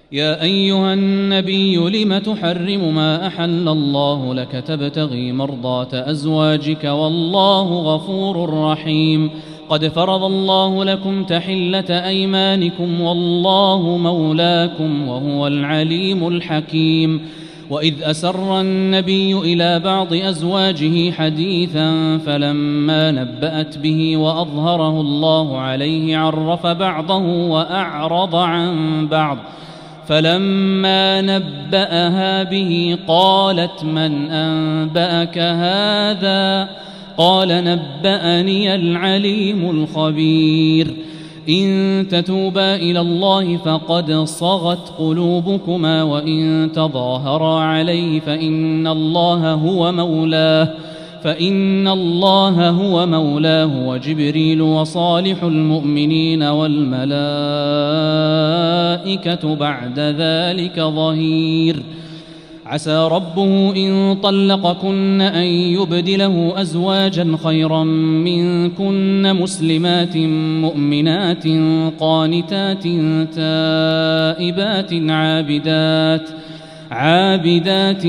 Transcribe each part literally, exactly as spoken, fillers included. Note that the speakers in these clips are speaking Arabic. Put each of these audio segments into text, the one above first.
يا أيها النبي لم تحرم ما أحل الله لك تبتغي مرضات أزواجك والله غفور رحيم. قد فرض الله لكم تحلة أيمانكم والله مولاكم وهو العليم الحكيم. وإذ أسر النبي إلى بعض أزواجه حديثا فلما نبأت به وأظهره الله عليه عرف بعضه وأعرض عن بعض فلما نبأها به قالت من أنبأك هذا قال نبأني العليم الخبير. إن تتوبا إلى الله فقد صغت قلوبكما وإن تظاهرا عليه فإن الله هو مولاه فإن الله هو مولاه وجبريل وصالح المؤمنين والملائكة بعد ذلك ظهير. عسى ربه إن طلقكن أن يبدله أزواجا خيرا منكن مسلمات مؤمنات قانتات تائبات عابدات عابدات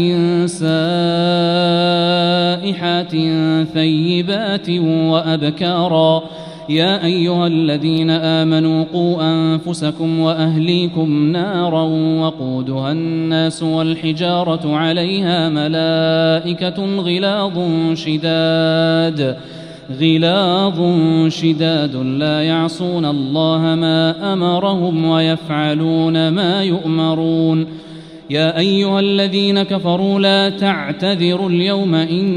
سائحات ثيبات وأبكارا. يا أيها الذين آمنوا قوا أنفسكم وأهليكم نارا وقودها الناس والحجارة عليها ملائكة غلاظ شداد غلاظ شداد لا يعصون الله ما أمرهم ويفعلون ما يؤمرون. يا أيها الذين كفروا لا تعتذروا اليوم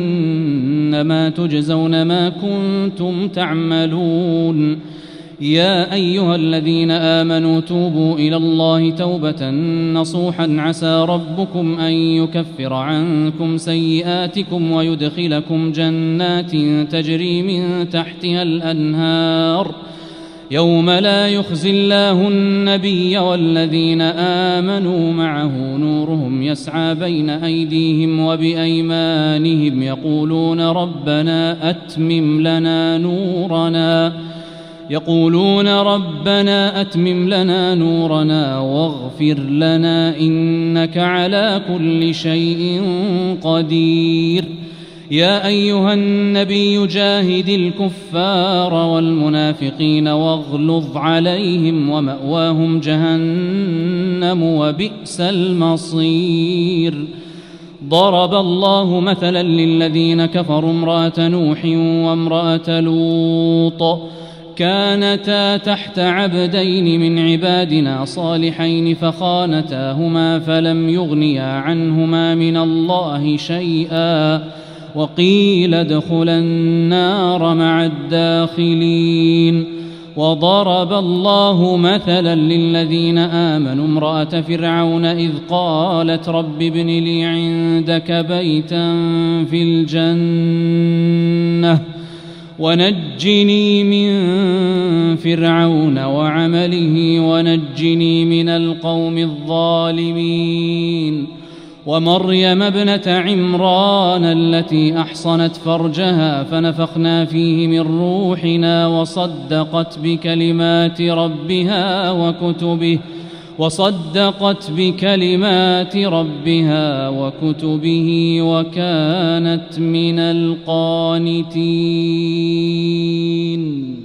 إنما تجزون ما كنتم تعملون. يا أيها الذين آمنوا توبوا إلى الله توبة نصوحا عسى ربكم أن يكفر عنكم سيئاتكم ويدخلكم جنات تجري من تحتها الأنهار يوم لا يخزي الله النبي والذين آمنوا معه نورهم يسعى بين أيديهم وبأيمانهم يقولون ربنا أتمم لنا نورنا يقولون ربنا أتمم لنا نورنا واغفر لنا إنك على كل شيء قدير. يا أيها النبي جاهد الكفار والمنافقين واغلظ عليهم ومأواهم جهنم وبئس المصير. ضرب الله مثلا للذين كفروا امرأة نوح وامرأة لوط كانتا تحت عبدين من عبادنا صالحين فخانتاهما فلم يغنيا عنهما من الله شيئا وقيل ادخلا النار مع الداخلين. وضرب الله مثلا للذين آمنوا امرأة فرعون إذ قالت رب ابن لي عندك بيتا في الجنة ونجني من فرعون وعمله ونجني من القوم الظالمين. ومريم ابنة عمران التي أحصنت فرجها فنفخنا فيه من روحنا وصدقت بكلمات ربها وكتبه وصدقت بكلمات ربها وكتبه وكانت من القانتين.